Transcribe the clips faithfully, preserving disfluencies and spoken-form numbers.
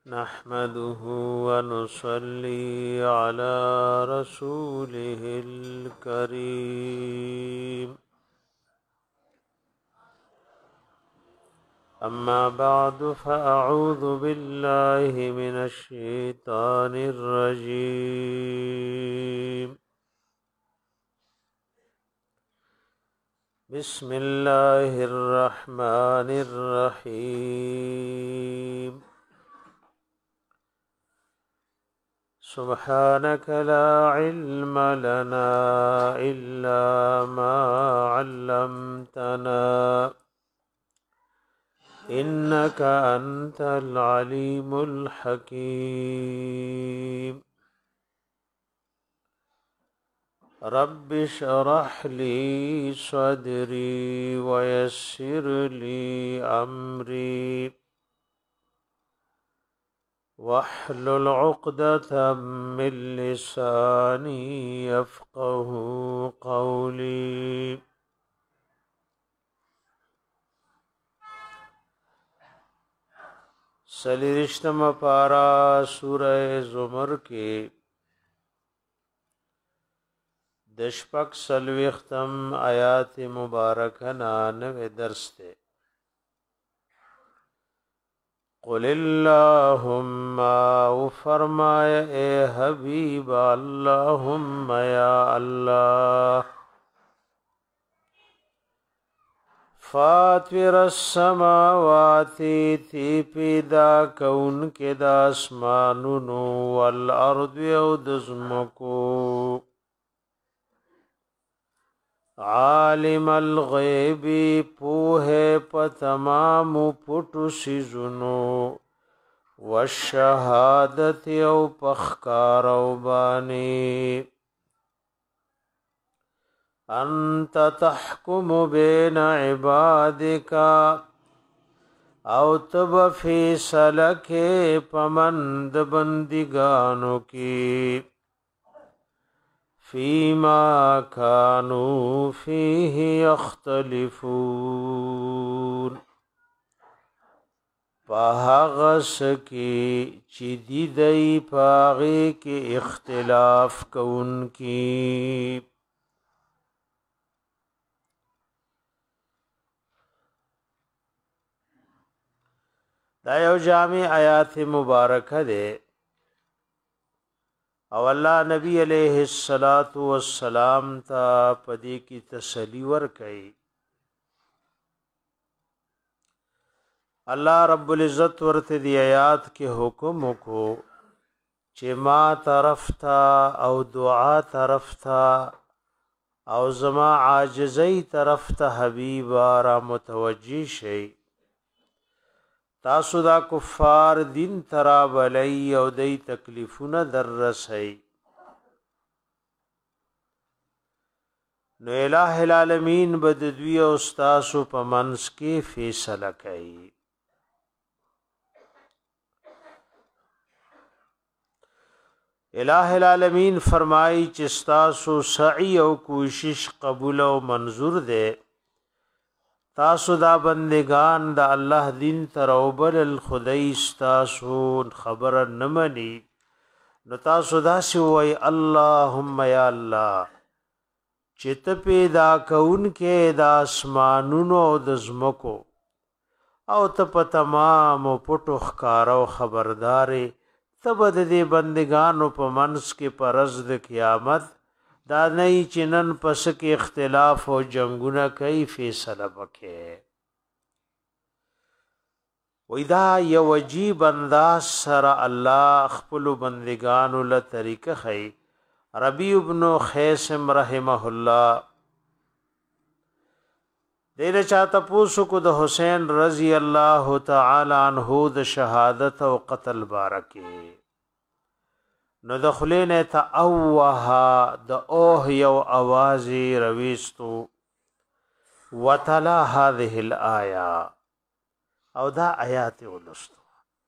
نحمده ونصلي على رسوله الكريم أما بعد فأعوذ بالله من الشيطان الرجيم بسم الله الرحمن الرحيم سبحانك لا علم لنا إلا ما علمتنا إنك أنت العليم الحكيم رب اشرح لي صدري ويسر لي أمري واحلل عقدة من لساني يفقه قولي سلیرشتم پارا سورہ زمر کے دشپک سلوختم آیات مبارکنا نوے درس تے قل اللہم او فرمائے اے حبیب اللہم یا اللہ فاطر السماوات تی پیدا کون کے داسمانونو والارض او دزمکو عالم الغیب پوہے پا تمام پٹو سیزنو والشہادت او پخکارو بانی انت تحکم بین عبادکا او تب فیصلہ کے پمند بندگانو کی فیما کانوا فیہ یختلفون پاغس کی چی دی دی پاغی کے اختلاف کون کی دا یو جامع آیات مبارکہ دے او اللہ نبی علیہ الصلوۃ والسلام تا پدی کی تسلی ورکئی اللہ رب العزت ورته دی آیات کے حکم کو چې ما طرف تا او دعا طرف تا او زما عاجزی طرف تا حبیب را متوجی شئی تاسو دا کفار دین ترا بلی او دی تکلیفون در رسی نو الہ العالمین بددوی او استاسو پا منس کی فیصلہ کئی الہ العالمین فرمائی چستاسو سعی او کوشش قبول او منظور دے تاسو دا بندگان دا الله دین تروبل الخدای استاسو خبر نمنی نو تاسو دا سی وای اللهم یا الله چت پیدا کون کې دا اسمانونو د زمکو او ته په تمام پټو ښکارو خبردارې تبد دې بندگانو په منس کې پرز د قیامت دا نئی چنن پس کے اختلاف و جنگونه کئی فیصله بکے ویدا یو عجیب انداز سر اللہ خپل بندگانو لطریق خی ربی ابن خیسم رحمه اللہ دیر چاہتا پوسو کو د حسین رضی اللہ تعالی عنہ د شہادت و قتل بارکے نو دخلین تا اوها د اوه یو اوازی رویستو وتلا هذه الآیه او دا آیات ولستو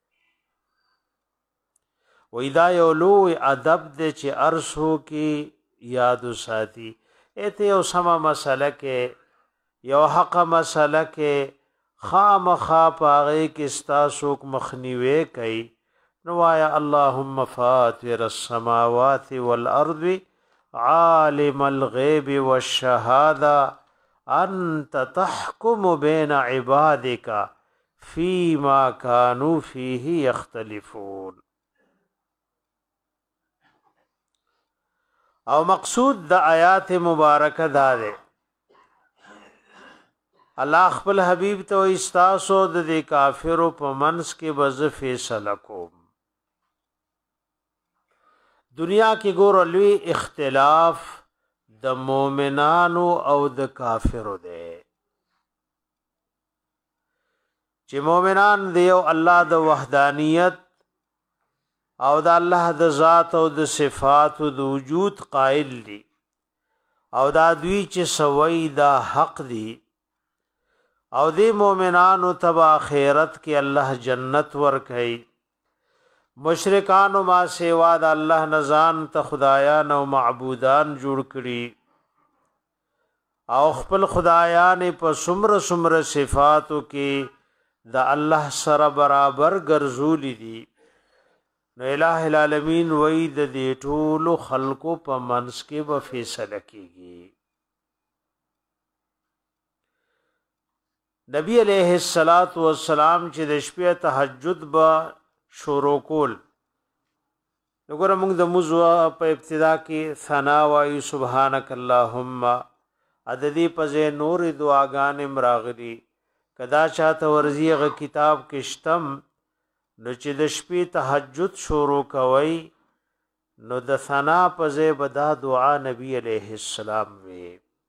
و اذا یولو ادب د چ ارسو کی یاد ساتي ایته یو سما مسله کې یو حق مسله کې خامخا پاغه کې ستا سوک مخنیوي کوي نوایا اللهم فاطر السماوات والارض عالم الغیب والشهاده انت تحكم بين عبادك فيما كانوا فيه يختلفون. او مقصود د آیات مبارکه دا ده الله خپل حبیب ته استاسو د کافرو په منس کې بز فیصله کوم. دنیا کې ګور لوی اختلاف د مؤمنانو او د کافرو دی چې مؤمنان دیو الله د وحدانیت او د الله د ذات او د صفات او د وجود قائل دي او دا دوی چې سوي دا حق دي او د مؤمنانو تبا آخرت کې الله جنت ور کوي. مشرکان ما سیوا د الله نزان ته خدایان او معبودان جوړ کړي او خپل خدایان په سمر سمر صفاتو کې د الله سره برابر ګرځولي دي. نو الہ العالمین وی د دې ټول خلقو په منس کې به فیصله کیږي. نبی علیہ الصلات والسلام چې د شپې تهجد با شروع کول وګوره موږ د موضوع په ابتدا کې ثنا وای سبحانك اللهم عددی پځه نور دعاګان مراغلی کدا چاته ورزیغه کتاب کې شتم نو چې د شپې تهجد شروع کوي نو د ثنا پځه بدا دعا نبی علیہ السلام وی.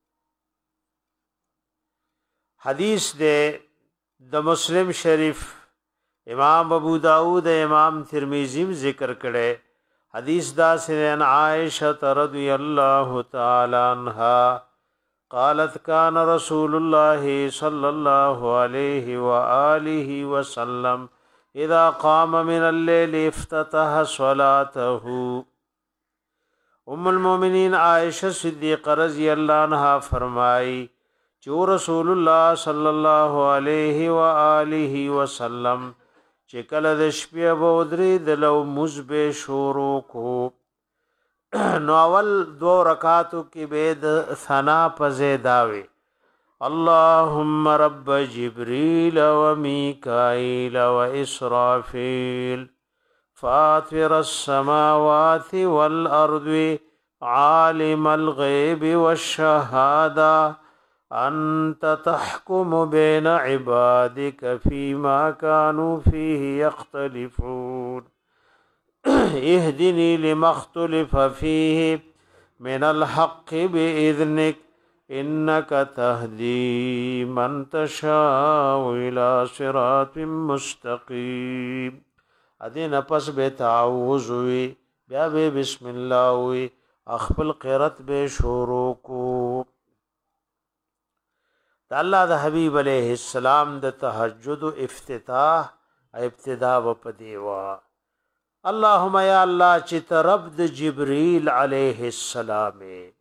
حدیث دے د مسلم شریف امام ابو داود امام ترمذی ذکر کړي حدیث دا سن عائشہ رضی اللہ تعالی عنها قالت كان رسول الله صلی اللہ علیہ وآلہ وسلم اذا قام من الليل افتتح صلاته. ام المؤمنین عائشہ صدیقہ رضی اللہ عنها فرمائی جو رسول الله صلی اللہ علیہ وآلہ وسلم چې کله د شپې به ودرې د لو مزبه شروع کو نو اول دو رکعاتو کې به د ثنا پزیداوي اللهم رب جبريل وميكائيل وإسرافيل فاطر السماوات والأرض عالم الغيب والشهادة أنت تحكم بين عبادك فيما كانوا فيه يختلفون اهدني لما اختلف فيه من الحق بإذنك إنك تهدي من تشاء إلى صراط مستقيم. ادين پس به تعوذ وی بیا به بسم الله وی خپل قرات به شروع کو. الله د حبیب علیہ السلام د تهجد افتتاح ابتدا و پدیوا اللهم یا الله چې رب د جبريل علیہ السلام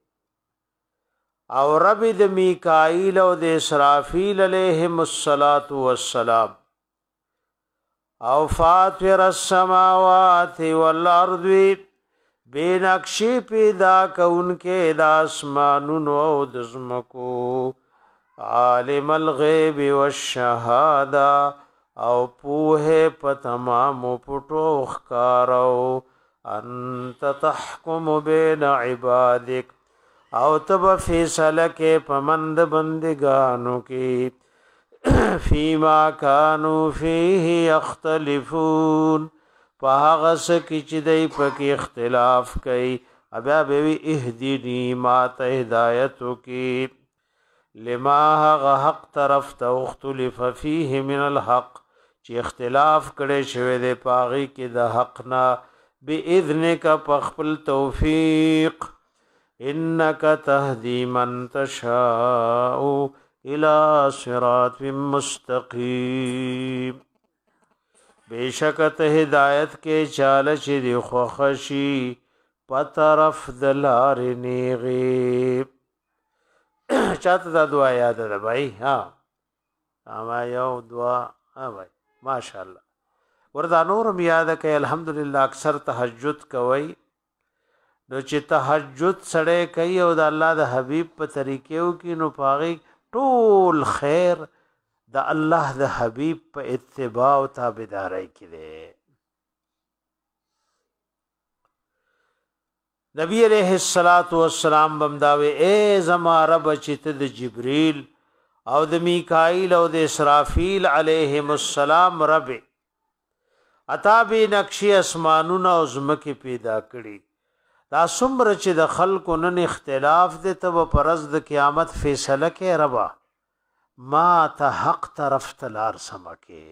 او رب د میکائیل او د اسرافیل علیهم الصلاۃ والسلام او فاطر السماوات والارض بنقشی پیدا کونکه د اسمانونو او د زمکو عالم الغیب والشهاده او پوه په تمام پټو ښکارو انت تحکم بین عبادک او تب فیصله کې پمند بندگانو کې فیما کانوا فیه یختلفون په هغه څه کې چې دی پکې اختلاف کوي بیا به اهدنی ما ته هدایت کې لما هغه حق طرف ته اختلف فيه من الحق چې اختلاف کړي شوی دی پاغي کې د حق نه باذنک په خپل توفیق انک تهدی من تشاء الى صراط مستقیم. بیشک ته هدایت کې چاله چې دی خوخشي په طرف د لارې نیغي. چاته دا دعا یاد ده بھائی؟ ها اما یو دعا ها بھائی ماشاءالله وردا نورم یاد کړئ الحمدلله اکثر تهجد کوي نو چې تهجد سړی کوي او د الله د حبیب په طریقو کې نو پاغي ټول خیر د الله د حبیب په اتباع او تابعداري کې دی نبی علیہ الصلات والسلام بمداوي اے زما رب چې ته د جبريل او د میکائیل او د اسرافیل علیهم السلام رب اتا به نقشي اسمانونه او زمکه پیدا کړي دا څومره چې د خلکو نن اختلاف دي ته پرز د قیامت فیصله کې ربا ما ته حق طرف تلار سمکه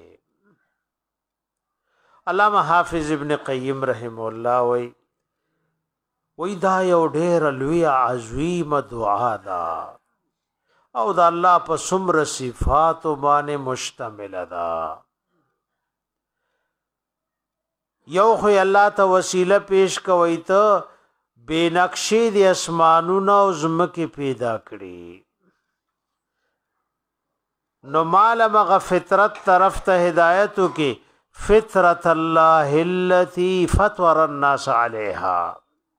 علامہ حافظ ابن قیم رحم الله وی وی دا یو ډیر لوی عظیم دعا دا او دا الله په څومره صفات باندې مشتمل ده یو خو الله ته وسیله پیش کوي ته بے نقشې د اسمانونو او زمکه پیدا کړي نو مال مغه فطرت طرف ته هدایتو کې فطرت الله التي فطر الناس عليها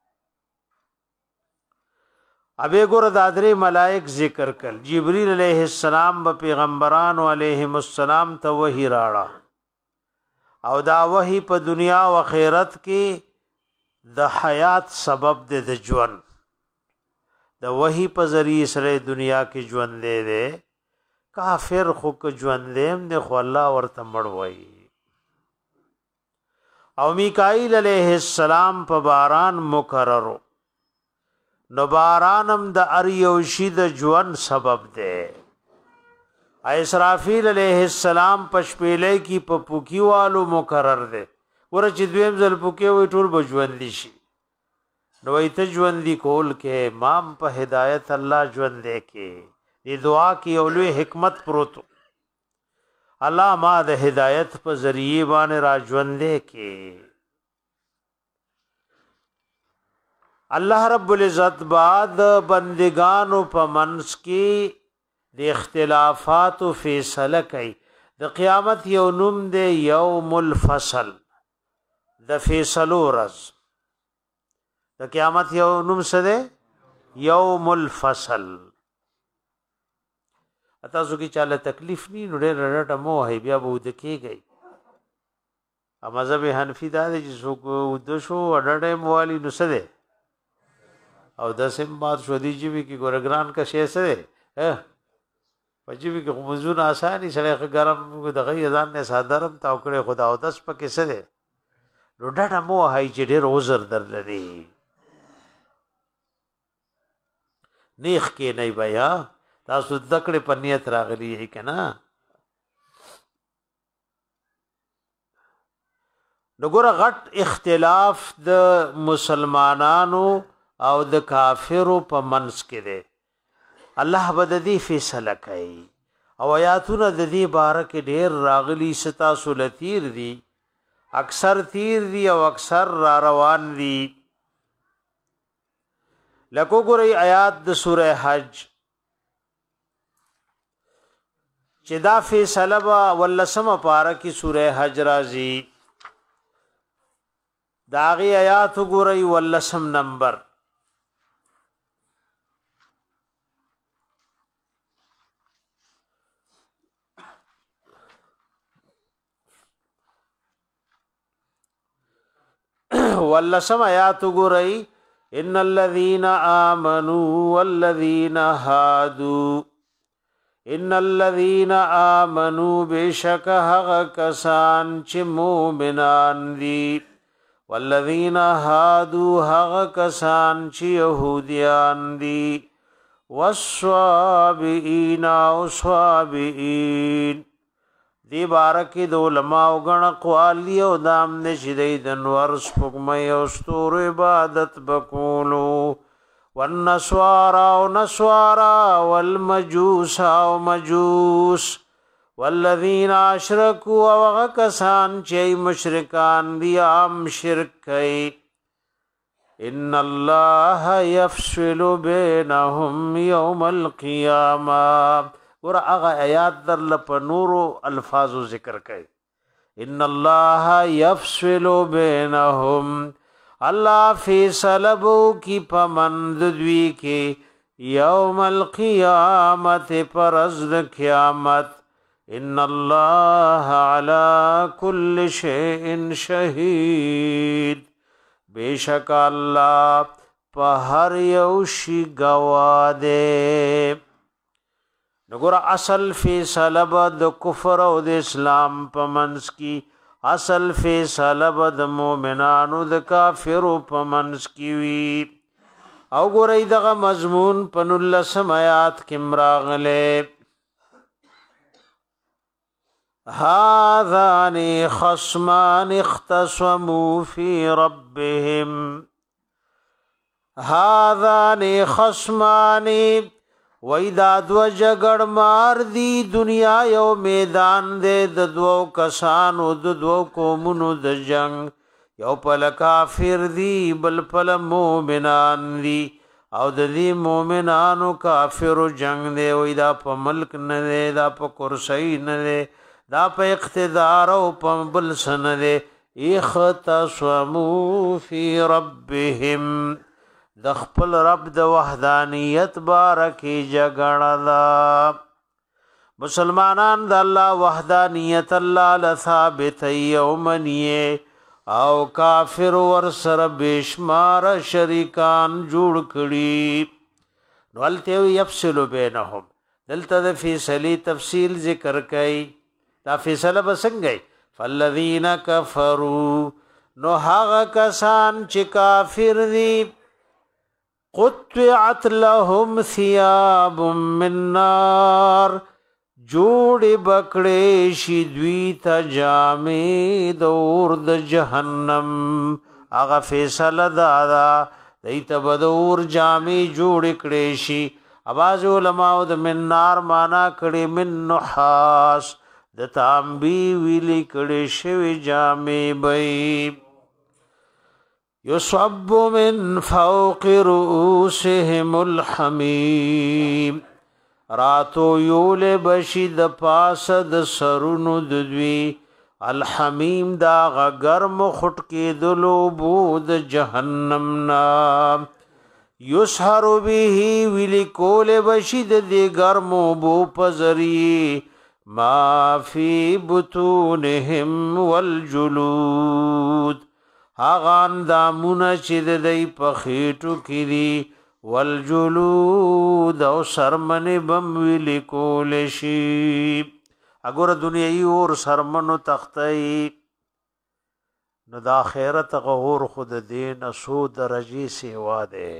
ابه ګور د ادري ملائک ذکر کړ جبريل عليه السلام په پیغمبرانو عليهم السلام ته وحي راړه او دا وحي په دنیا او آخرت کې د حیات سبب دی د ژوند د وحي په ذریعہ سره دنیا کې ژوند دی دی کافر خو کو ژوند دیم نه خو الله ورته مړوي او میکائیل علیہ السلام په باران مقررو نو بارانم د اریوشی د ژوند سبب دی اسرافیل علیہ السلام پشپېلې کی په پوکی والو مقرر دی ور چې دویم ځل پوکی وي ټول بجوند دي شي نو ایت ژوند دی کول کې امام په هدایت الله ژوند دی کې دې دعا کې اولوی حکمت پروت الله ما د هدایت په ذریعہ باندې را ژوند دی کې الله رب العزت بعد بندگانو په منس کې د اختلافات او فیصله کوي د قیامت یو نوم دی یوم الفصل د فیصلو ورځ د قیامت یو نوم څه دی یوم الفصل اته زو کې چاله تکلیف ني نو ډېر رټه مو هي بیا به د کېږي ا مذهب حنفي دا دی چې څوک ود شو اډړې موالي نو څه دی او د سیم بات شو دی جیوی کی ګورګران کا شی سره ها پجیوی کی موضوع آسانی سره ګرم د غي ځان نه سادرم تا کړې خدا او داس پکې سره روډه مو هاي چې ډېر اوزر درلري نیخ کې نه بیا تاسو دکړې پنیت راغلی هي کنه نګور غټ اختلاف د مسلمانانو او د کافرو په منس کې دی الله بددي فیصله کوي او آیاتونه د دې باره کې ډېر راغلي ستا سولتیر دي اکثر تیر دي او اکثر را روان دي لکه ګورې آیات د سوره حج چې دا فیصله با ولسم پاره کې سوره حج راځي داغي آیات ګورې ولسم نمبر واللسم آیات گرئی ان الذين آمنوا والذين هادوا ان الذين آمنوا بشک هغه کسان چې مؤمنان دي والذين هادوا هغه کسان چې يهوديان دي والصابئين او صابئين دی بارکی د علماء غن قوالی او دام نشدی د نور سپګمې او ستور عبادت بکولو والنسوارا او نسوارا والمجوس او مجوس والذین اشرکوا او کسان چې مشرکان دي عام شرک کوي ان الله يفصل بينهم يوم القيامه ور هغه آیات در په نورو الفاظو ذکر کړي ان الله يفصل بينهم الله فیصلو کی پمند دوی کې یوم القیامت پرز قیامت ان الله على كل شيء شهید بیشک الله په هر یو شی گواه دی. نګور اصل فیصله به د کفر او د اسلام په منځ کې اصل فیصله به د مؤمنانو د کافرو په منځ کې وي. او ګورئ دغه مضمون په نولسم آیات کې راغلی هذان خصمان اختصموا في ربهم هذان خصمان ویدا دو جګړ مار دی دنیا یو میدان دے د دو کسانو د دو قومونو د جنگ یو پل کافر دی بل پل مومنان دی او د دې مومنانو کافر جنگ دی ویدا په ملک نه دی دا په کرسی نه دی دا په اقتدار او په بل سن دی اختصموا فی ربهم د خپل رب د وحدانیت بارکی جګړه دا. مسلمانان د الله وحدانیت الله لثابت یومنیه او کافر ور سره بشمار شریکان جوړ کړي نو الته یفصل بینهم دلته د فیصله تفصیل ذکر کړي دا فیصله بسنګي فالذین کفروا نو هغه کسان چې کافر دي قطعت لهم ثياب من نار جوړ بکړې شي دوی ته جامې د اور د جهنم هغه فیصله دادا دیت بدور جامې جوړ کړې شي. اواز علماء د من نار معنا کړي من نحاس د تانبي ویلي کړي شوی جامې بې یصب من فوق رؤوسهم الحمیم راتو یول بشید پاس د سرونو د دوی الحمیم دا غرم خټ کې دلو بود جهنم نا یسحر به ویلی کول بشید دی گرمو بو پزری ما فی بطونهم والجلود هاغان دامونه چې د دی په خېټو کې دي والجلود او سرمنې بم ویلې کولی شي. اګوره دنیایي اور سرمنو تختئ نو د آخرت غور خود دین سو درجې سیوا دی.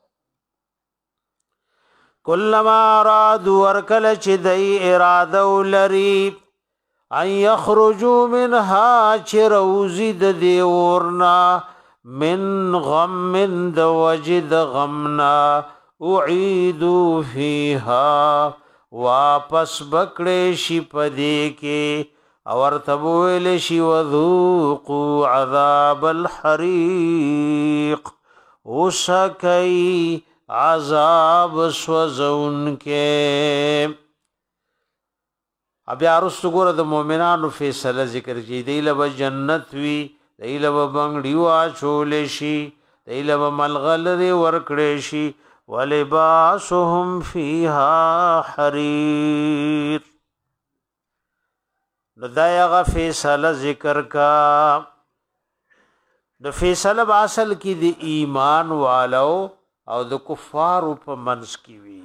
کلما ارادو ورکل چې دی اراده ولري ان یخرجوا منها چروزی د دی ورنا من غم من د وجد غمنا اعیدوا فیها واپس بکړې شي پدې کې اور تبویل شي وذوقوا عذاب الحریق وسکای عذاب سوزون کې. بیا رستو ګوره د مؤمنانو فیصله ذکر کی دی له جنت وی دی له بنگړی واچول شي دی له ملغلره ورکړې شي ولباسهم فیها حریر. نو دایغه فیصله ذکر کا د فیصله اصل کی د ایمان والو او د کفارو په منځ کی وی.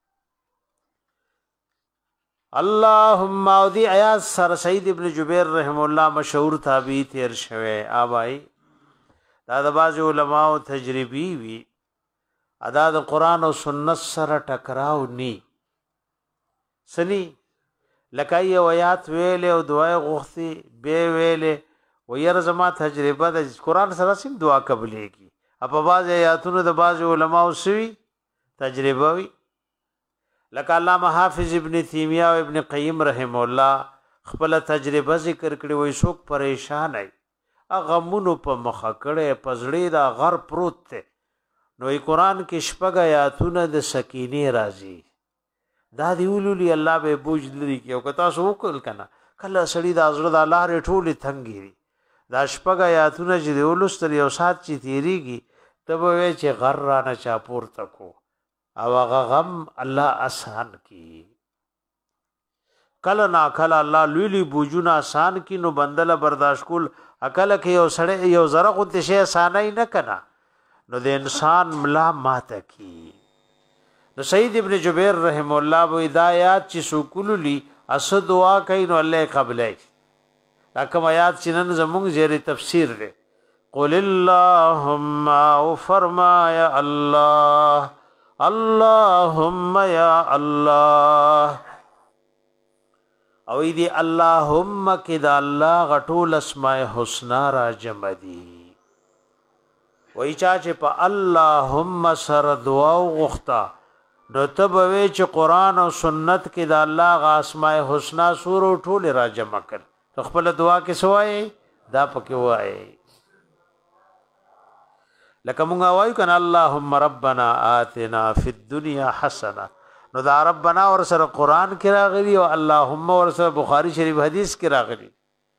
اللهم او دی آیات سر سید ابن جبیر رحم الله مشهور تابعی تیر شوه آبای دا د باز علماء تجربی وی ادا د قران او سنت سره ټکراو نی سنی لکای آیات ویل او دعای غوښتي به ویل و ير زما تجربه د قران سره سیم دعا قبلېږي. په باز آیاتونو د باز علماء سوي تجربه وی لکه علامه حافظ ابن تیمیه او ابن قیم رحم الله خپل تجربه ذکر کړي وای څوک پریشان ای غمونو په مخه کړي پزړې دا غر پروت ته نو قرآن کې شپږ آیاتونه د سکینه راځي دا دی ولولي الله به بوج لري کې او کتا سو وکړ کنه کله سړی د ازړه د الله ر ټولې تنګي دا شپږ آیاتونه چې دی ولستر یو سات چې تیریږي ته به وی چې غر را نه چا پورته کو او هغه غم الله آسان کی کله نا کله الله لوی لوی بوجونه آسان کی نو بندله برداشت کول عقل کې یو سړی یو زره غو ته شي آسانای نه کنا نو د انسان ملا ماته کی نو سید ابن جبیر رحم الله و ہدایات چې سکول لی اس دعا کوي نو الله قبلای کوم آیات چې نن زموږ زیر تفسیر دی قل اللهم او فرمایا الله اللهم یا الله او دی اللهم کې دا الله غټول اسماء الحسنا را جمع دي وای چا چې په اللهم سر دعا غوښتا نو ته به چې قران او سنت کې دا الله غ اسماء الحسنا سور ټول را جمع کړ خپل دعا کې سوای دا پکې وای لکه مونږ وایو کنه اللهم ربنا آتنا فی الدنيا حسنه نو دا ربنا ور سره قران کې راغلی او اللهم ور سره بخاری شریف حدیث کې راغلی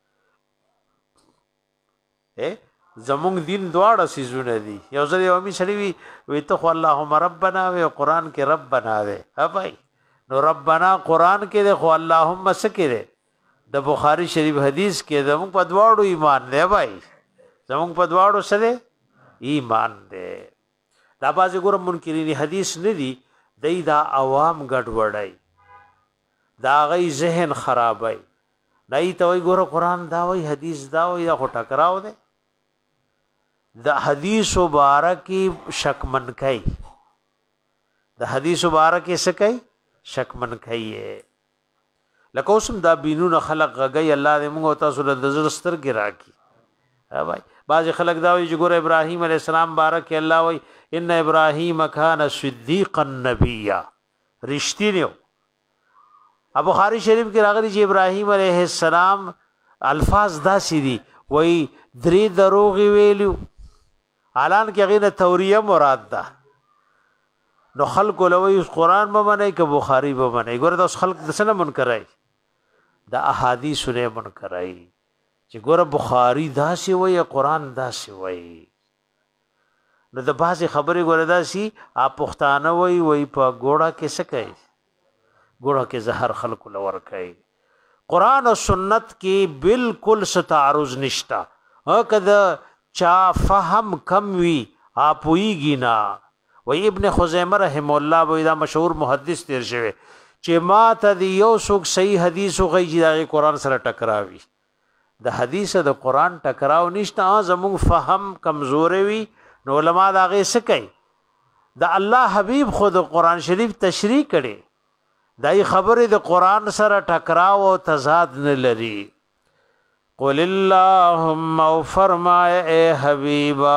اے زمونږ دین دواړه سيزونه دي یو ځل یو می سړی وی وی ته اللهم ربنا و قران کې ربنا وی ها بھائی نو ربنا قران کې خو اللهم سکره د بخاری شریف حدیث کې زمونږ په دواړو ایمان دی بھائی زمونږ په دواړو سره ایمان دی دا باز ګور منکرین حدیث نه دي دای دا عوام ګډوډای دا غي ذهن خرابای نه ای ته وای ګور قران دا وای حدیث دا وای دا خو ټکراو دی د حدیث مبارکی شک من کای د حدیث مبارکی سکای شک من کای لکه اوسم دا بینون خلق غي الله دې موږ تاسو له نظر سترګې راکی ها بھائی بعض خلق دا وی چې ګور ابراهیم علی السلام بارک الله وی ان ابراهیم کان صدیقا نبیا رښتینیو ابو بخاری شریف کې راغلی چې ابراهیم علیه السلام الفاظ داسې دي وی درې دروغ ویلو اعلان کې غینه توریه مراد ده نو خلق لوی قرآن به منای که بخاری به منای ګور دا خلق د سنه منکرای دا احادیث نه منکرای چې ګور بخاری دا سی وای قرآن دا سی وای نو د بازي خبرې ګور دا سی اپ پښتانه وای وای په ګوړه کې سکای ګوړه کې زهر خلق لور کوي قرآن او سنت کې بالکل ستعارض نشتا ها کده چا فهم کم وی اپ ویږي نا و ابن خزیمه رحم الله و دا مشهور محدث تیر شوی چې ما ته دی یو څوک صحیح حدیث او غي د قرآن سره ټکراوي د حدیث د قرآن ټکراو نشته زموږ فهم کمزوري وي نو علما دا غي سکي د الله حبيب خود قرآن شریف تشریح کړي دای خبره د قرآن سره ټکراو او تضاد نه لري قل اللهم او فرمای اے حبیبا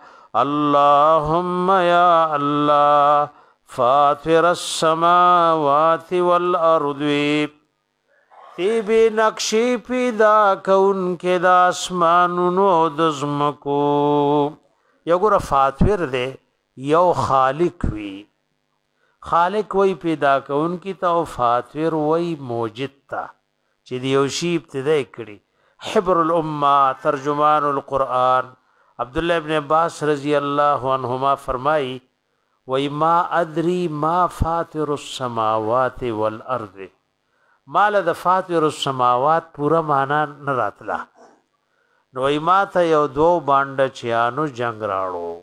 اللهم یا الله فاطر السماوات والارض تی بی نقشی پیدا کون کې د اسمانونو د زمکو یو ګره فاطر دے یو خالق وی خالق وی پیدا کون کی ته فاطر وی موجد تا چې دی یو شی ابتدا کړي حبر الامه ترجمان القرآن عبد الله ابن عباس رضی الله عنهما فرمای وای ما ادری ما فاطر السماوات والارض مال د فاطر السماوات پورا معنا نه راتلا نو ای ما ته یو دو باندې چیانو جنگ راړو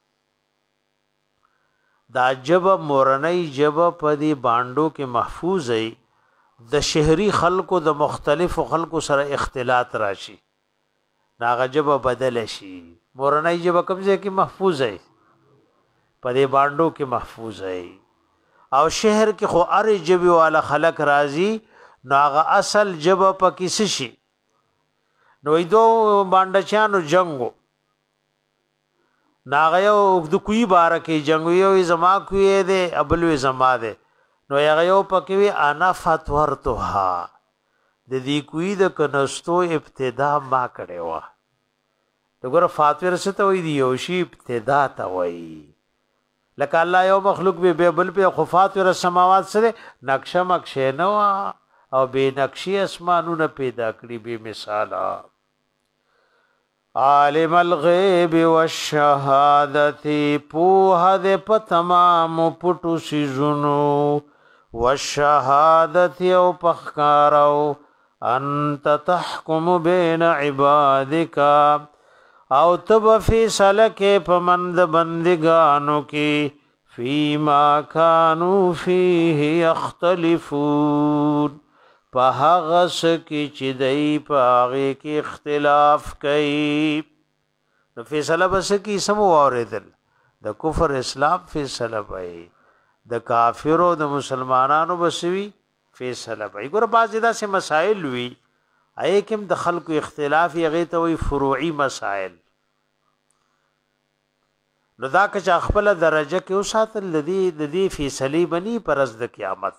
دا جب مورنۍ جب پدی باندو کې محفوظ ای د شهري خلکو د مختلف خلکو سره اختلاط راشي ناغه جب بدل شي مورنۍ جب کمزه کې محفوظ ای پدی باندو کې محفوظ ای او شهر کې خو ار جبي والا خلق راضي ناغه اصل جب پکې شي نو ایدو باندې چانو جنگو ناغه یو د کوی بارکه جنگ یو زما کوی دې ابلوي زما دې نو هغه یو پکې وی انا فتورتها د دې کوی د کنستو ابتدا ما کړي وا دغه فاتور څه ته وی دی یو شی ابتدا ته وی لکه الله یو مخلوق به بل په خفات ور سماوات سره نقشه مکشه نو او بے نقشی اسمانونه پیدا کړی بے مثالا عالم الغیب والشهادت پوها دې په تمام پټو سيزونو والشهادت او پخکارو انت تحكم بين عبادك او تب فیصله کې پمند بندگانو کې فيما كانوا فيه يختلفون په هغه کې چې دای په هغه کې اختلاف کوي نو فیصله بس کې سم اوریدل د کفر اسلام فیصله وای د کافرو د مسلمانانو بسوي فیصله وای ګور بعض داسې مسائل وی اې کوم د خلکو اختلاف یې ته وی فروعي مسائل نو دا که خپل درجه کې اوساتل لدی د دې فیصله بني پرز د قیامت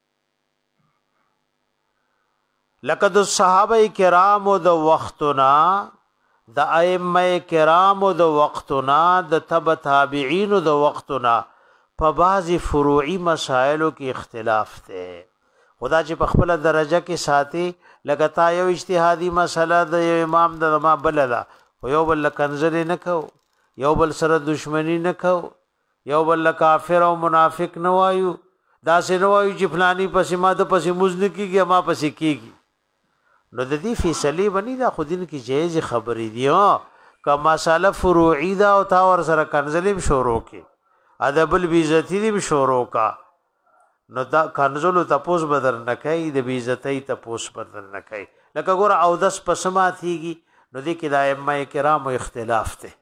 لقد الصحابه کرام د وختنا د ائمه کرام د وختنا د تبع تابعین د وختنا په بعضی فروعي مسائلو کې اختلاف ته خدا چې په خپل درجه کې ساتي لګتا یو اجتهادي مسله د امام د ما بلدا یو بل کنزل نه کو یو بل سره دشمنی نه کو یو بل کافر او منافق نه وایو دا سه نه وایو چې فلانی پسې ما د پسې مزن کیږي ما پسې کیږي نو د دې فیصله بنی دا خودین کی جایز خبرې دی او که مساله فروعی دا او تا ور سره کنزلیم شروع کی ادب البیزتی دی شروع کا نو دا کنزل تپوس بدر نکای د بیزتی تپوس بدر نکای لکه ګور او دس پسما تیږي نو دې کې د ائمه کرام اختلاف ته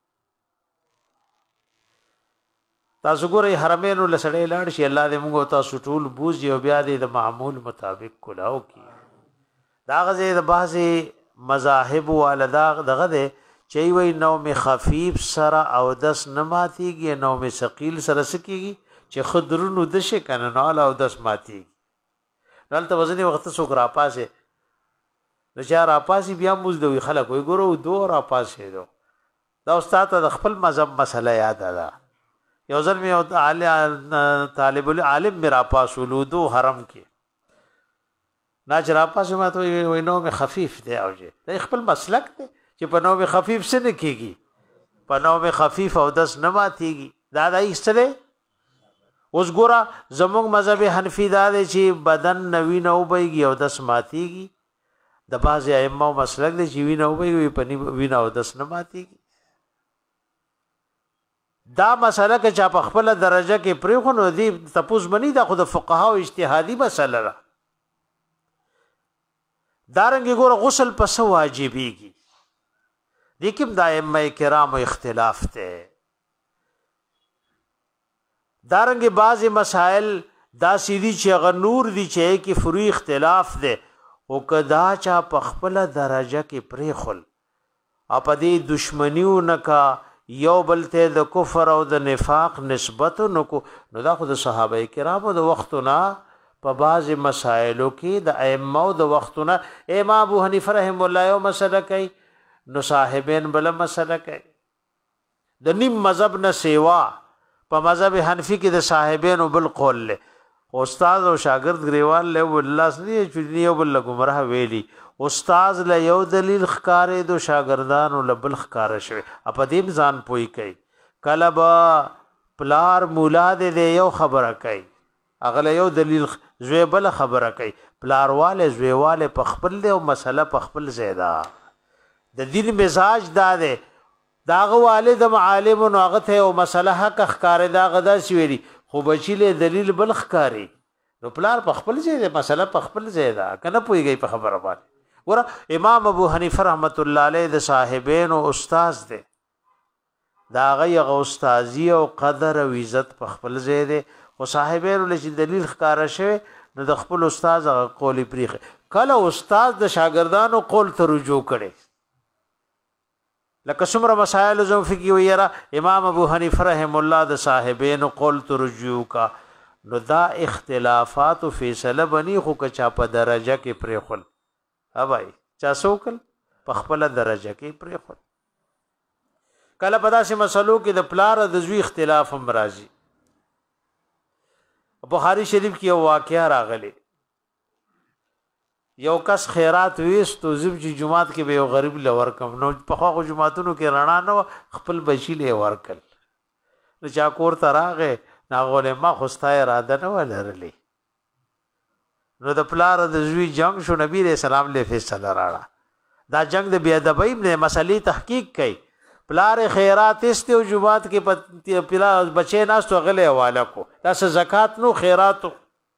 تاسو ګورئ حرمین لسړې لاړ شي الله دې موږ تاسو ټول بوز یو بیا دې د معمول مطابق کلاو کی دا غزه د بعضی مذاهب والدا دغه ده چي وي نوم خفيف سره او دس نماتيږي نوم ثقيل سره سکیږي چې خضرونو د شي کنه نو او دس ماتيږي دلته وزنی وخت سو کرا پاسه نشار اپاسي بیا مزدوي خلک وي ګورو دو را پاسه دو دا استاد د خپل مذهب مسله یاد ده یو ځل مې طالب العلم میرا پاسولو دو حرم کې ناچ را پاسه ما ته وي نو مې خفيف دی او چې دا خپل مسلک دی چې په نو مې خفيف څه نه کیږي په نو مې خفيف او دس نه ماتيږي دا دای استره اوس ګورا زموږ مذهب حنفي دا دی چې بدن نوی نه وبېږي او دس ماتيږي د بعض ائمه مسلک دی چې وی نه وبېږي په وینا او دس نه ماتيږي دا مسله کې چې په خپل درجه کې پرې خو نو دی تپوس بنی دا خود فقها او اجتهادي مسله ده دارنګ ګور غسل پس واجبېږي د کوم د ائمه کرام اختلاف ته دارنګ بعضی مسائل دا سیدی چې غنور دي چې کې فروي اختلاف ده او کدا چا په خپل درجه کې پرې خل اپ دې دشمنیو نکا یو بلته د کفر او د نفاق نسبت نکو نو دا خو د صحابه کرامو د وختونه په بعض مسائلو کې د ائمه او د وختونه امام ابو حنیفه رحم الله یو مسله کوي نو صاحبین بل مسله کوي د نیم مذهب نه سیوا په مذهب حنفي کې د صاحبین بل قول له استاد او شاګرد غریوال له والله سړي چې یو بل گمراه ویلي استاد له یو دلیل ښکارې دو شاګردانو له بل ښکار شوی په دې ځان پوي کوي کله با پلار مولا دې یو خبره کوي اغله یو دلیل زوی بل خبره کوي پلارواله زویواله په خپل له مسله په خپل زیاده د دین مزاج دا ده داغه والد معالم نو هغه ته او مسله حق ښکارې دا غدا سویری خو بچی له دلیل بل ښکاری نو پلار په خپل زیاده مسله په خپل زیاده کنه پويږي په خبره باندې ور امام ابو حنیفه رحمت الله علیه د صاحبین او استاد ده دا غي استازی او قدر او عزت په خپل زیاده او صاحبینو لچې دلیل ښکارا شوی نو د خپل استاد قولی پریخ کله استاد د شاګردانو قول ته رجوع کړي لکه څومره مسائل زو فقہی ویرا امام ابو حنیفه رحم الله د صاحبینو قول ته رجوع کا نو دا اختلافات او فیصله بنی خو کچا په درجه کې پریخل ها بھائی چا سوکل په خپل درجه کې پریخل کله په داسې مسلو کې د پلار د زوی اختلاف هم راځي بخاری شریف کې یو واقعا راغلی یو کس خیرات ویستو زم چې جمعات کې به یو غریب لور کم نو په خو جمعاتونو کې رڼا نو خپل بچی له ورکل نو چا کور تراغه ناغله ما خوستا اراده نه ولرلی نو د پلار د زوی جنگ شو نبی رسول الله له فیصله راړه دا جنگ د بی ادبی نه مسلې تحقیق کړي پلار خیرات است او جمعات کې پلا بچی ناستو غلې حواله کو دا زکات نو خیراتو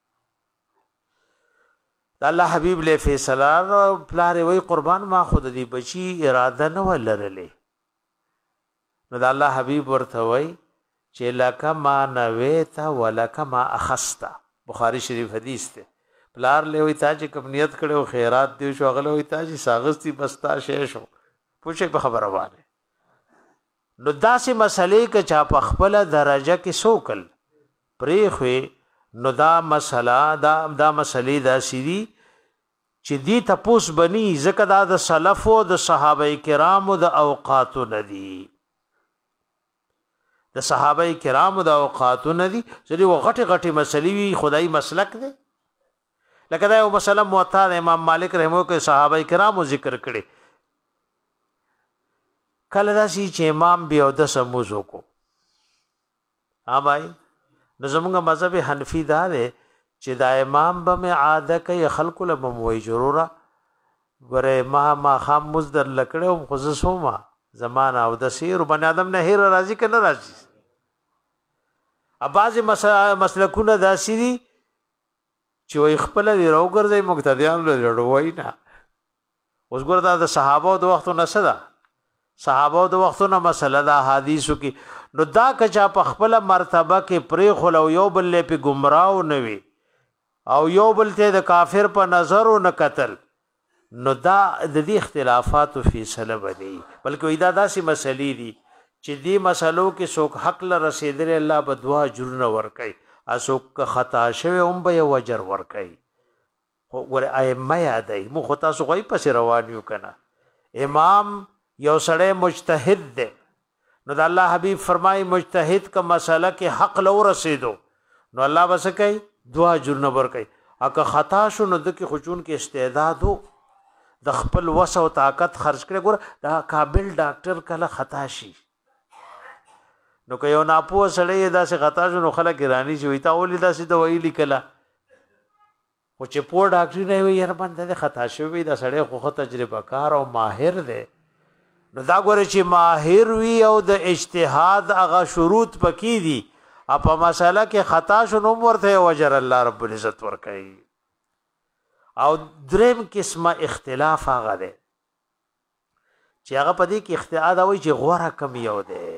الله حبیب له فیصله پلار وی قربان ما خود دی بچی اراده نه ولرلې نو د الله حبیب ورته وی چې لک ما نویتا ولک ما اخستا بخاری شریف حدیث ته پلار له وی تا چې کوم نیت کړو خیرات دی شو غلې وی تا چې ساغستی بستا شې شو پوښې په خبره وانه نو داسې مسلې ک چا په خپل درجه کې سوکل پرې خو نو دا مسله دا دا مسلې دا سری چې دی تپوس بنی زکه دا د سلف او د صحابه کرامو د اوقاتو ندي د صحابه کرامو د اوقاتو ندي چې وغټي غټي مسلې وي خدای مسلک دی لکه دا یو مسله موطا امام مالک رحمو کې صحابه کرامو ذکر کړي کله دا چې امام بیا د سموزو کو ها بھائی نو زمونږ مذهب حنفي دا دی چې دا امام به مې عاده کوي خلق له بموي ضروره ګوره ما ما خام مزدر لکړو خو زسوما زمانہ او د سیر بن ادم نه هیر راضي کنه راضي اباظ مسلکونه داسي دي چې وي خپل دی راوګرځي مقتدیان له لړوي نه اوس ګوره دا صحابه د وختو نه صدا صحابه د وختو نه مسله دا حدیثو کې نو دا کچا په خپل مرتبه کې پرې خلو یو بل له په گمراو نه وي او یو بل ته د کافر په نظر او نه قتل نو دا د دې اختلافات فی سلب دی بلکې دا داسې مسلې دي چې دې مسلو کې څوک حق ل رسیدل الله په دعا جرن ور کوي اسوک خطا شوی هم به وجر ور کوي خو ور ائمه یادای مو خطا سو کوي پس روانیو کنه امام یو سړی مجتهد دی نو د الله حبیب فرمای مجتهد کا مسله کې حق لو رسیدو نو الله بس کوي دعا جرن ور کوي اګه خطا شو نو د کې خچون کې استعداد وو د خپل وس او طاقت خرج کړي ګور دا قابل ډاکټر کله خطا شي نو که یو ناپوه سړی دا سه خطا شو نو خلک رانی شي وي تا ولې دا سه دوی لیکله خو چې پوه ډاکټر نه وي یاره باندې خطا شوی دا سړی خو تجربه کار او ماهر دی نو دا ګوره چې ماهر وي او د اجتهاد هغه شروط پکې دي اپ مساله کې خطا شو نو ورته وجر الله رب العزت ور کوي او دریم قسمه اختلاف هغه ده چې هغه پدې کې اختلاف وي چې غوړه کم یو ده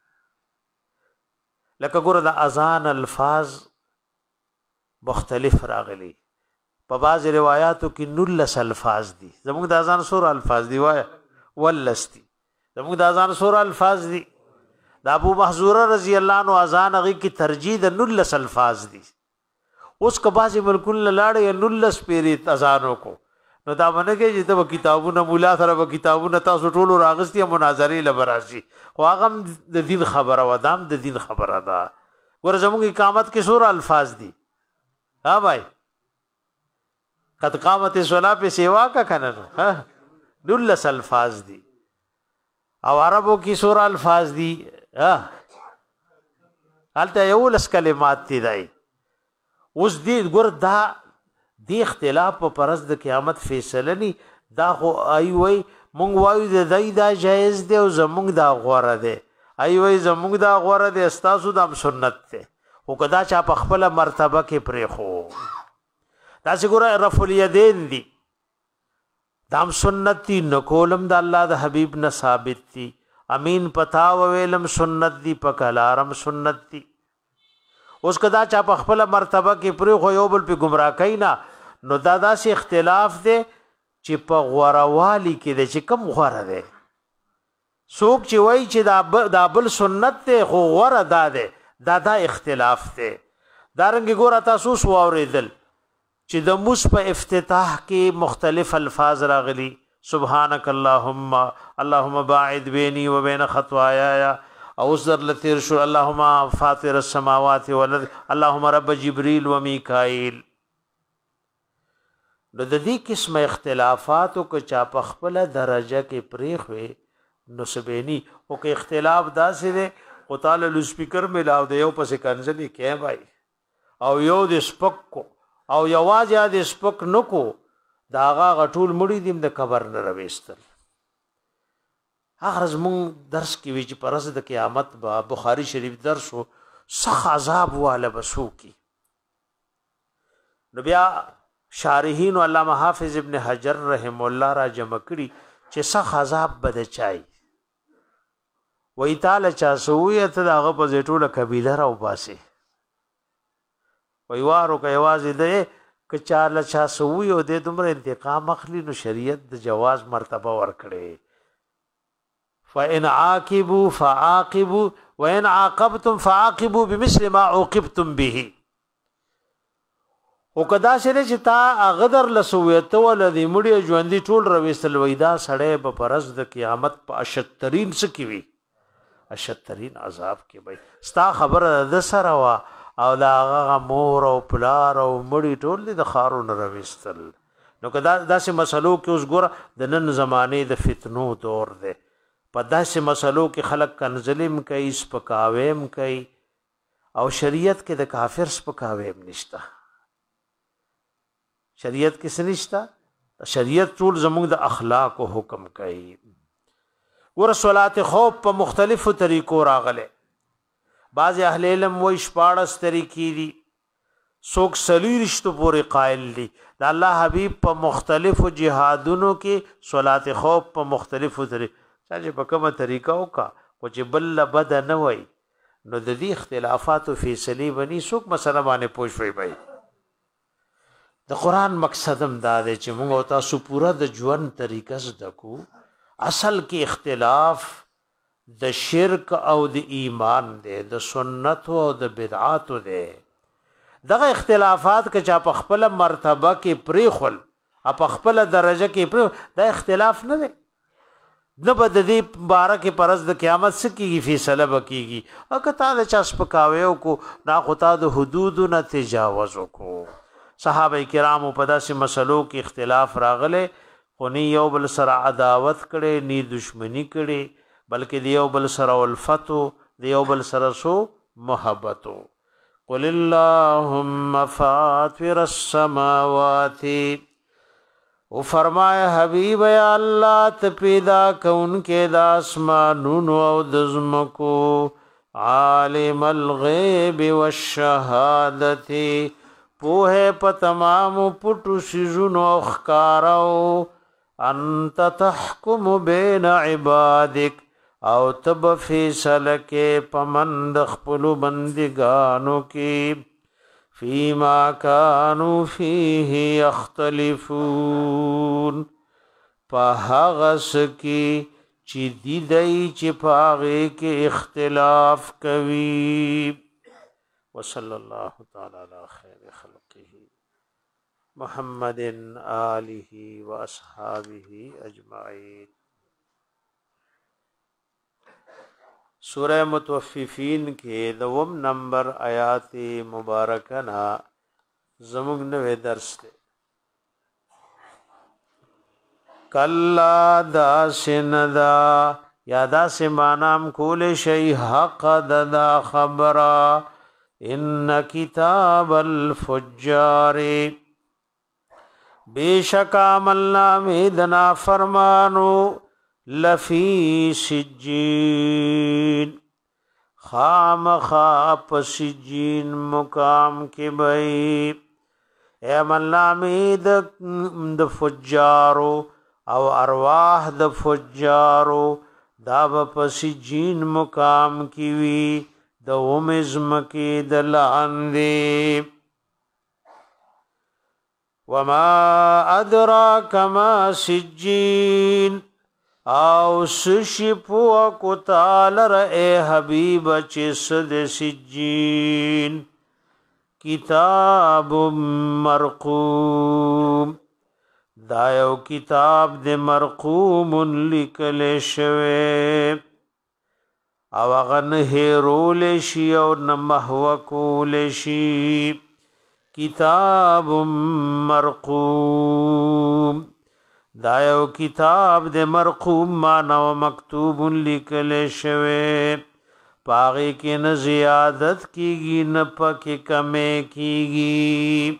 لکه ګوره د اذان الفاظ مختلف راغلي په بعض روایتو کې نلس الفاظ دي زموږ د اذان سور الفاظ دی وای ولستی زموږ د اذان سور الفاظ دي د ابو محذوره رضی الله عنه اذان هغه کی ترجیح د نلس الفاظ دي اوس که بعضی ملکونه لاړې نلس پیری اذانو کو نو دا باندې کې چې د کتابونو مولا سره به کتابونو تاسو ټول راغستي مناظره لبراسي خو هغه د دین خبره و دام د دین خبره ده ور زموږ اقامت کې سور الفاظ دي ها بھائی قد قامت الصلاه په سیوا کا کنه ها نلس الفاظ دي او عربو کې سور الفاظ دي ها حالته یو لس کلمات دي دای اوس دې ګور دا دی اختلاف په پرز د قیامت فیصله ني دا خو ای وای مونږ وایو د دای دا جایز دی او زمونږ دا غوړه دی ای وای زمونږ دا غوړه دی استاسو د سنت ته او کدا چا په خپل مرتبه کې پرې خو دا څنګه رفع الیدین دی دام سنت دی نکولم د الله د حبیب نه ثابت دی امین پتا ویلم سنت دی په کلارم سنت دی اوس کدا چا په خپل مرتبه کې پرې خو یو بل په گمراه کینا نو دا داسې اختلاف دی چې په غوروالی کې د چې کم غوره دی څوک چې وای چې دا بل سنت دی خو غوره دا دی دا دا اختلاف دی دارنګ ګوره تاسو واوریدل چې د موس په افتتاح کې مختلف الفاظ راغلي سبحانك اللهم اللهم باعد بيني وبين خطاياي او زر لتیر شو اللهم فاطر السماوات والارض اللهم رب جبريل وميكائيل نو د دې قسم اختلافاتو که چا په خپل درجه کې پریخوي نو سبینی او که اختلاف داسې دی او تعالی لو سپیکر ملاو دی یو پسې کنځلي کې بھائی او یو د سپک کو او یواز یا د سپک نکو دا هغه غټول مړي دیم د قبر نه رويستل. هغه زمون درس کې وی چې پرز د قیامت با بخاری شریف درس او سخ عذاب والا بسو کی. نو بیا شارحین علامہ حافظ ابن حجر رحم الله را جمع کړي چې سخ عذاب بد چای وای تعالی چا سویت دغه په زیټوله قبیله را وباسي وای وارو کوي واځي ده ک چاله چا سوی او د دومره انتقام اخلي نو شریعت د جواز مرتبه ور کړي. فإن عاقبوا فعاقبوا وإن عاقبتم فعاقبوا بمثل ما عوقبتم به. او کدا سره چې تا غدر لسویت ولذي مړي ژوندۍ ټول رويستل وېدا سړې په پرز د قیامت په اشترین سکی وی اشترین عذاب کې وای ستا خبر د سره وا او دا هغه مور او پلار او مړي ټول د خارون رويستل. نو کدا داسې مسلو کې اوس ګور د نن زمانه د فتنو دور دی په داسې مسلو کې خلق کنزلم کوي سپکاویم کوي او شریعت کې د کافر سپکاویم نشته. شریعت کې سنشتا شریعت ټول زموږ د اخلاق او حکم کوي. ور صلات خوف په مختلفو طریقو راغله. بعض اهل علم وای شپاړس طریقې دي څوک سلیرشتو پورې قائل دي. د الله حبیب په مختلفو جهادونو کې صلات خوف په مختلفو طریقو چې په کومه طریقه وکا او چې بل بد نه وای نو د دې اختلافات او فیصله بني څوک مسله باندې پوښوي وای. د قران مقصدم دا دی چې موږ تاسو پورا د ژوند طریقه زده کو. اصل کې اختلاف د شرک او د ایمان دی د سنت او د بدعات دی. دغه اختلافات که چا په خپل مرتبه کې پریخل په خپل درجه کې پری دا اختلاف نه دی نه بد دی بارک پرز د قیامت سکیږي فیصله وکيږي. او که تا د چا سپکاوي کو نا خطا د حدود نه تجاوز کو. صحابه کرامو په داسې مسلو کې اختلاف راغله خو نه یو بل سره عداوت کړي نه دشمنی کړي بلکې د یو بل سره الفت د یو بل سره سو محبت. قل اللهم فاطر السماوات او فرمایا حبیب یا الله ته پیدا کون کې د اسمانونو او د زمکو عالم الغیب والشهادت پوه په تمام پټو شیزونو خکارو انت تحکم بین عبادک او تب فیصله کې پمند خپل بندگانو کې فيما كانوا فيه يختلفون فهغس کې چې دی دای چې پاغه کې اختلاف کوي. وصلی الله تعالی علی خیر خلقه محمد آله و اصحابه اجمعین. سورہ متوففین کې دوم نمبر آیات مبارکه نا زموږ نوې درس دی. کلا دا سندا یادا سمانام کول شی حق ددا خبره ان کتاب الفجار بیشک عملنا میدنا فرمانو لفی سجین خام خاپ سجین مقام کی بئی اے عملنا مید د فجارو او ارواح د فجارو دا په سجین مقام کی وی د ومزم کی د لاندې. وما ادراک ما سجین او سشی پوا کو تالر اے حبیب چس د سجین کتاب مرقوم دا یو کتاب د مرقوم لکل شوی او غن هیرول شی او نمحو کول شی کتاب مرقوم دا یو کتاب د مرقوم معنا او مکتوب لیکل شوی پاغه کې نه زیادت کیږي نه پکې کمې کیږي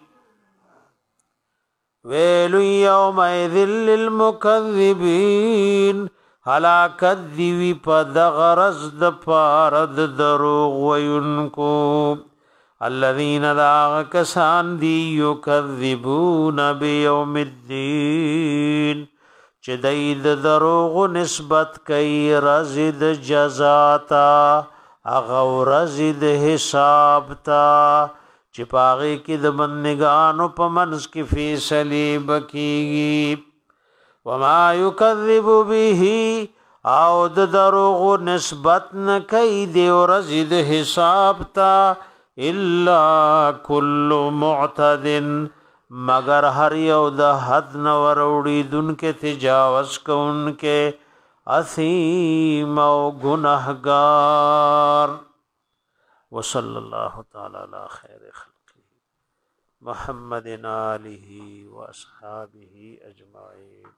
ویل یومئذ للمکذبین هلاکت دی په دغه ورځ د پاره د دروغ ویونکو الذين لا کسان دی یکذبون بیوم الدین چې دای د دروغ نسبت کوي رزد جزاتا اغه رزد حساب تا چې پاغه کې د بندگانو په منځ کې فیصله بکیږي وما یکذب به او د دروغ نسبت نه کوي دی رزد حساب تا الا کل معتد مگر هر یو د حد نور وړي دن کې تجاوز کون کې اثیم او گنہگار وصلی اللہ تعالی علی خیر خلقه محمد آلہ واصحابہ اجمعین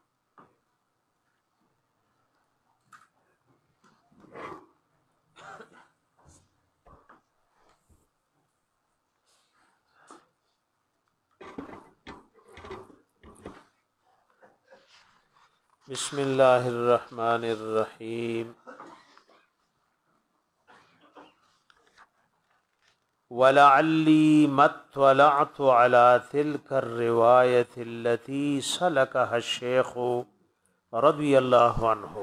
بسم اللہ الرحمن الرحیم ولعلی مطلعت على تلك الرواية التي سلكها الشيخ رضی اللہ عنہ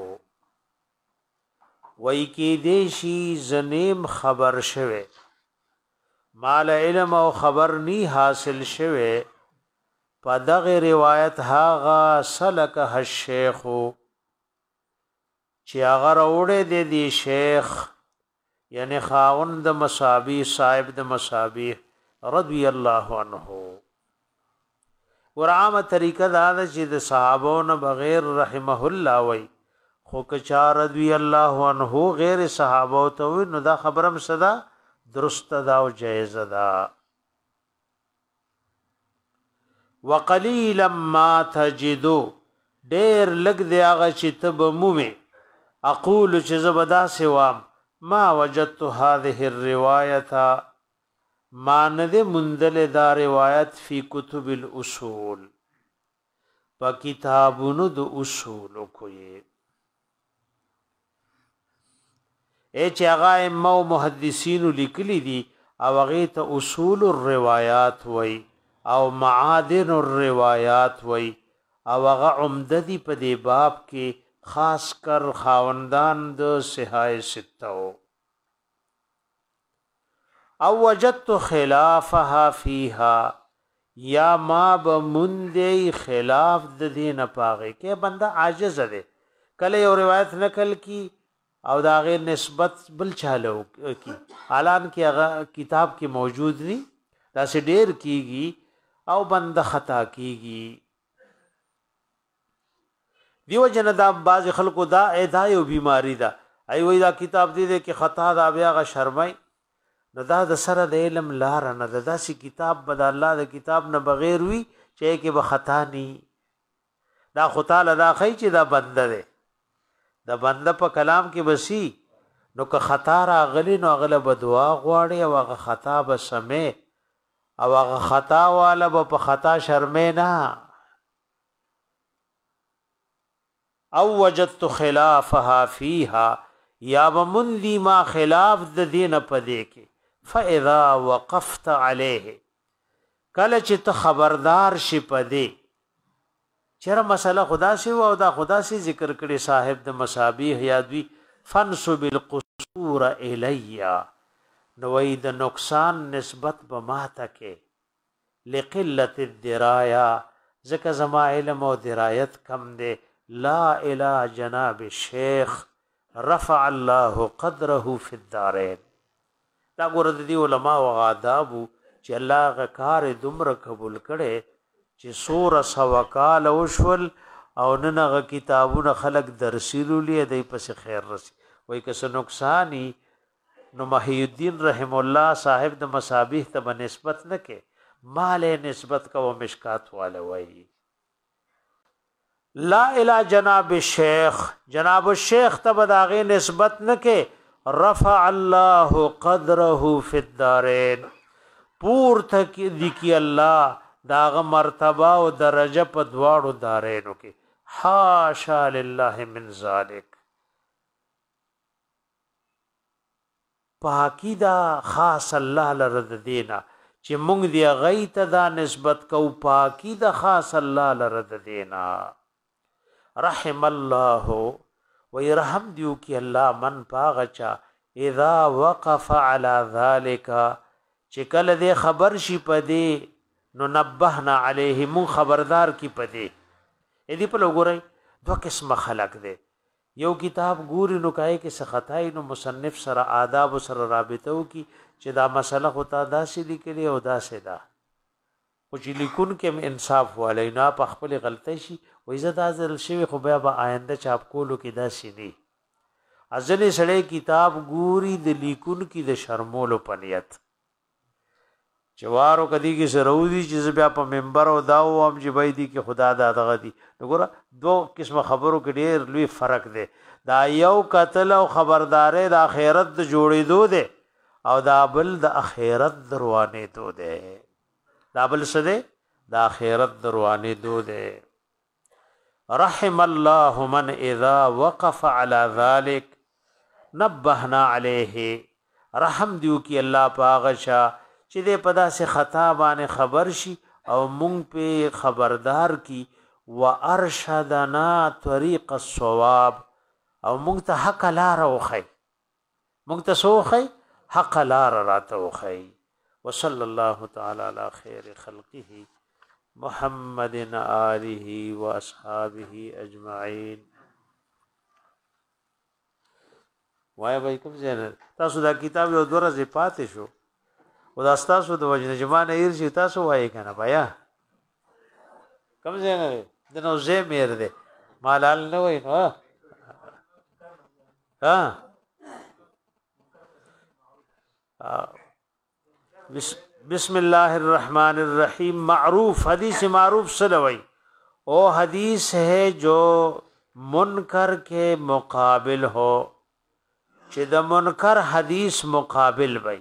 وی کی دیشی زنیم خبر شوه مال علم او خبر نی حاصل شوه په دغه روایت هاغه سلکه الشیخ چې هغه وروړي د دې شیخ یعنی خاوند د مصابیح صاحب د مصابیح رضی الله عنه ورعامه طریقه دا چې د صحابونو بغیر رحمه الله وای خو کچا رضی الله عنه غیر صحابه ته نو دا خبرم صدا درست دا او جایز ده وقلیلا ما تجدو ډیر لګ دی هغه چې تب مومه اقول چې زبدا سوام ما وجدت هذه الروايه ما ند مندل دا روایت فی کتب الاصول په کتابونو د اصول کوی اے چې هغه مو محدثین لیکلی دي او هغه ته اصول الروایات وای او معادن الروایات وی او هغه عمده دی په دی باب کې خاص کر خاوندان د صحای سته او وجدت خلافها فيها یا ما بمندی خلاف د دین پاغه کې بنده عاجز ده کله یو روایت نقل کی او دا غیر نسبت بل چالو کی اعلان کی هغه کتاب کې موجود نی دا سه ډیر کیږي او بند خطا کیږي دیو جن دا باز خلکو دا ادا یو بیماری دا ای وای دا کتاب دې دې کې خطا دا بیا غ شرمای نو دا د سره د علم لار نه دا سی کتاب بد الله د کتاب نه بغیر وی چې کې به خطا ني دا خطا لدا خی چې دا بنده ده دا بنده په کلام کې بسی نو که خطا را غلی نو اغلب دعا غواړي او هغه خطا به سمې او هغه خطا والا به په خطا شرمې نه او وجدت خلافها فيها یا بمندی ما خلاف د دین پدې کې فاذا وقفت عليه کله چې ته خبردار شې پدې چیرې مسله خدا سي او دا خدا سي ذکر کړي صاحب د مصابيح یادوي فنسب القصور الیا نوې د نقصان نسبت به ماته کې لقلت الدرايه ځکه زما علم او درایت کم دی لا اله جناب الشيخ رفع الله قدره في الدارين دا ګور د دې علما او آداب چې الله غکار دمر قبول کړي چې سور سوکال وشول او ننغه کتابونه خلق درسیلولې دی پس خیر رسی وای کس نقصانی نو محی الدین رحم الله صاحب د مصابیح ته نسبت نه کې مال نسبت کو مشکات والا وای لا الی جناب الشیخ جناب الشیخ تب داغه نسبت نه کې رفع الله قدره فی الدارین پور تک دکی الله داغه مرتبه او درجه په دواړو دارینو کې حاشا لله من ذلک پاکی دا خاص الله لرد دینا چې مونږ دی غیت دا نسبت کو پاکی دا خاص الله لرد دینا رحم الله ويرحم دیو کی الله من پاغچا اذا وقف على ذلك چې کله دې خبر شي پدې نو نبهنا علیه مون خبردار کی پدې اې دې په لګورای دوه قسم خلق دې یو کتاب ګوري نو کای کې سختای نو مصنف سره آداب سره رابطو کی چې دا مسله خو تا داسې لیکلي او داسې دا او چې لیکون کې انصاف والي نه په خپل غلطی شي وې زدا ځل شوی خو بیا به آینده چاپ کولو کې داسې نه ازلی سړی کتاب ګوري د لیکون کې د شرمولو پنیت چوارو کدی کې سرودي چې بیا په منبر او داو هم چې بای دي کې خدا دا دغه دي وګوره دو قسمه خبرو کې ډېر لوی فرق دی دا یو قتل او خبردارې د اخرت د جوړېدو دی او دا بل د اخرت دروانه دو دی دا بل څه دی د اخرت دروانه دو دی رحم الله من اذا وقف على ذلك نبهنا عليه رحم دیو کی الله پاغشا چې دې پدا سے خطا باندې خبر شي او مونږ په خبردار کی وارشدنا طريق الصواب او مونږ ته حق لار وخی مونږ ته سوخی حق لار راته وخی وصلی الله تعالی علی خیر خلقه محمد آله واصحابه اجمعین وای بھائی کوم ځای تاسو دا کتاب یو دوره زی پاتې شو او دا تاسو د وجنه جمانه ایر شي تاسو وای کنه بیا کوم ځای نه د نو زه مېر دې مالال نه وای نو ها بسم الله الرحمن الرحیم معروف حدیث معروف سلوی او حدیث ہے جو منکر کے مقابل ہو چې د منکر حدیث مقابل وي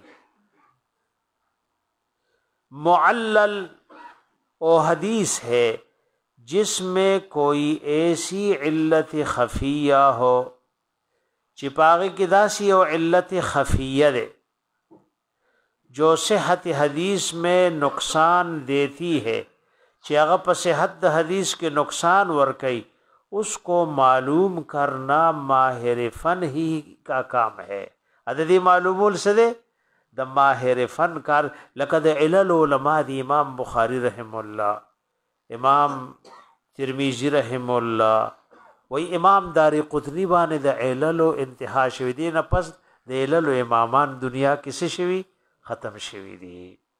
معلل او حدیث ہے جس میں کوئی ایسی علت خفیہ ہو چپاغی کی داسی او علت خفیہ دے جو صحت حدیث میں نقصان دیتی ہے چې هغه په صحت حدیث کے نقصان ورکئی اس کو معلوم کرنا ماہر فن ہی کا کام ہے عددی معلومول سدے د ماہر فن کار لقد علل علماء دی امام بخاری رحم اللہ امام ترمذی رحم اللہ وی امام داری قطنی باندې د علل انتہا شوی دی نه پس د علل امامان دنیا کسی شوی ختم شوی دی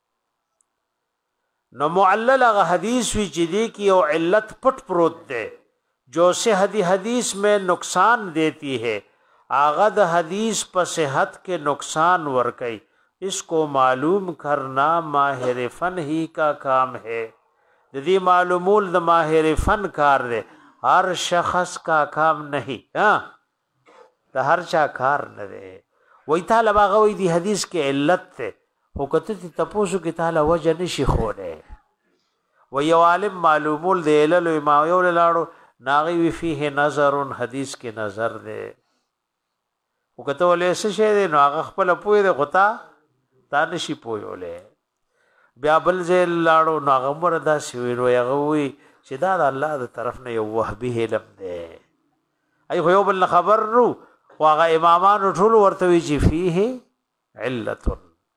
نو معلل هغه حدیث وی چې دی کی او علت پټ پروت ده جو صحت حدیث میں نقصان دیتی ہے آغا د حدیث پر صحت کے نقصان ورکئی اس کو معلوم کرنا ماہر فن ہی کا کام ہے دی معلومول د ماہر فن کار دے ہر شخص کا کام نہیں ہاں دا ہر چا کار نہ دے وی تعالی باغوی دی حدیث کے علت تے حکتتی تپوسو کی تعالی وجہ نشی خونے وی عالم معلومول دے علل و اماویو للاڑو ناغی وی فیه نظر حدیث کے نظر دے وکتو لے سشے دے نو آغا خپل پوی دے خطا تا نشی پویو لے بیا بل زیل لاړو نو هغه مردا سوي نو هغه وی چې دا د الله د طرف نه یو وهبي علم دی ای خو یو بل خبر نو واغه امامان ټول ورته وی چې فيه علت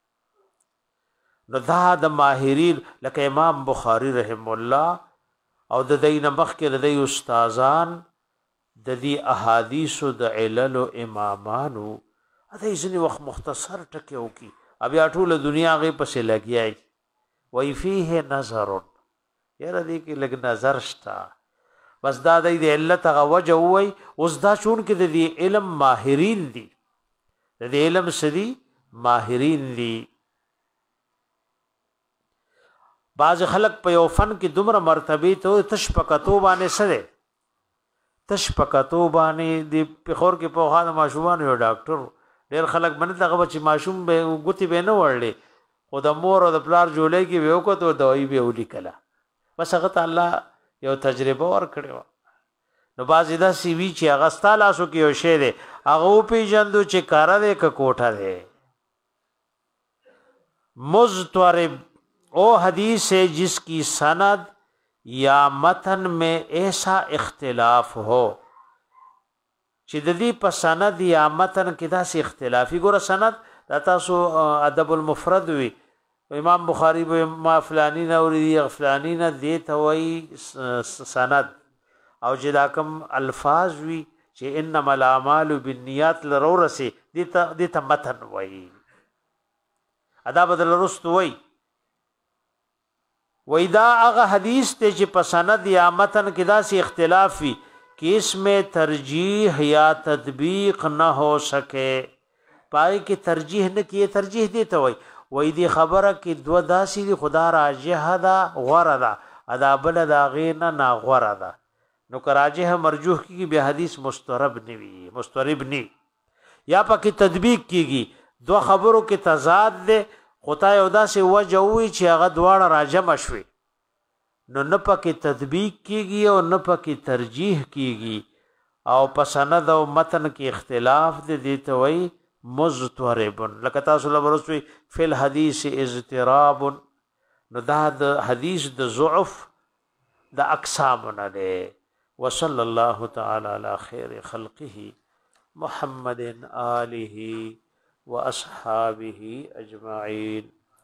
نو دا د ماهرین لکه امام بخاری رحم الله او د دین مخ کې د استادان د دې احادیث د علل او امامانو اته ځنی وخت مختصر ټکیو کی بیا ټول دنیا غي پسې لګیای وی فيه نظر یره دې کې لګ نظر شتا بس دا د علت غ وجه وای اوس دا چون کې د دې علم ماهرین دي د دې علم سدي ماهرین دي بعض خلق په یو فن کې دومره مرتبه ته تش پکتو باندې سره تش پکتو باندې د پخور کې په خانه ماشومان یو ډاکټر ډېر خلک باندې دغه بچی ماشوم به ګوتی به نه وړلې خو د مور او د پلار جوړې کې به وکړو دوايي به ولیکله بس هغه ته الله یو تجربه ور کړو نو بعضې دا سی وی چې هغه ستا لاسو کې یو شی دی هغه وپېژندو چې کاره دی که کوټه دی مضطرب او حدیث ہے جس کی سند یا متن میں ایسا اختلاف ہو چې د دې په سند یا متن کې داسې اختلافي ګوره سند دا تاسو ادب المفرد وي امام بخاری به ما فلانی نه اوري فلانی نه دې ته وایي سند او چې دا کوم الفاظ وي چې انما الاعمال بالنیات لرورسي دې ته دې ته متن وایي ادا بدل رست وایي ویدا هغه حدیث ته چې په سند یا متن کې داسې اختلاف وي کہ اس میں ترجیح یا تطبیق نہ ہو سکے پای کې ترجیح نه کیه ترجیح دی ته وای وای دی خبره کې دو داسې دی خدا راجح دا غوړه دا ادا بل دا غینا نا غوړه دا نو کراجه مرجوح کی به حدیث مسترب نوی مسترب نی یا پکې تطبیق کیږي دو خبرو کې تضاد ده خدای او داسې وجه وي چې هغه دواړه راجم شوي نو نه پکې تطبیق کیږي او نه پکې ترجیح کیږي او په سند او متن کې اختلاف دي دي ته وایي مضطرب لکه تاسو له ورسوي فل حدیث اضطراب نو دا د حدیث د ضعف د اقسام نه ده وصلی الله تعالی علی خیر خلقه محمد آله واصحابه اجمعین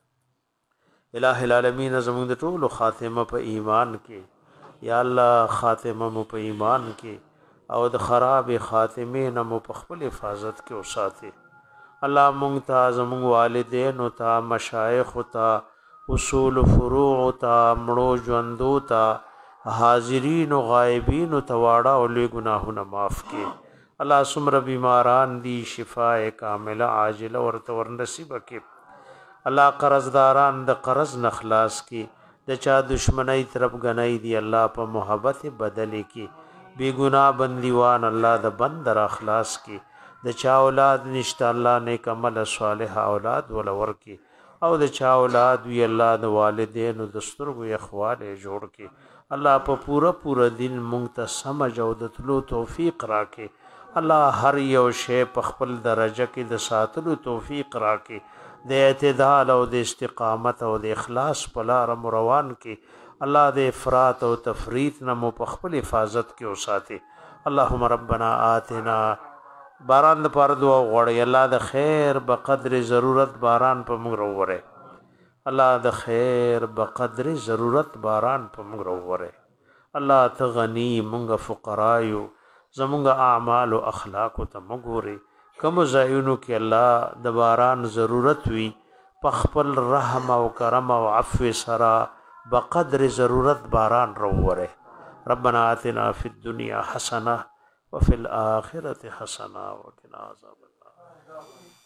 الہ العالمین زمون د ټول خاتمه په ایمان کې یا الله خاتمه مو په ایمان کې او د خراب خاتمه نه مو په خپل حفاظت کې اوساته الله مونږ ته زمون والدین او ته مشایخ او ته اصول فروع او ته مړو ژوندو ته حاضرین او غایبین او ته واړه او لوی ګناهونه معاف کړي الله سمر بیماران دی شفاء کامله عاجله ورته ور نصیب کړي الله قرضداران د قرض نخلاص کړي د چا دشمنی طرف غنۍ دی الله په محبت بدل کړي بی ګناه بندیوان الله د بند را اخلاص کړي د چا اولاد نشته الله نیک عمل صالح اولاد ول ورکړي او د چا اولاد وی الله د والدین د سترګو اخواله جوړ کړي الله په پورا پورا دین مونږ ته سمجھ او د تلو توفیق راکړي الله هر یو شی په خپل درجه کې د ساتلو توفیق راکړي د اعتدال او د استقامت او د اخلاص په لار روان کړي الله د افراط او تفریط نه مو په خپل حفاظت کې اوساتي اللهم ربنا آتنا باران د پاره دعا غواړي الله د خیر په قدر ضرورت باران په موږ وروره الله د خیر په قدر ضرورت باران په موږ وروره الله ته غنی موږ فقرایو زمونږ اعمال او اخلاق ته مګوري کوم ځایونو کې الله د باران ضرورت وي په خپل رحم او کرم او عفو سره بقدر ضرورت باران روره ربنا آتنا فی الدنیا حسنه وفي الآخرة حسنه وقنا عذاب النار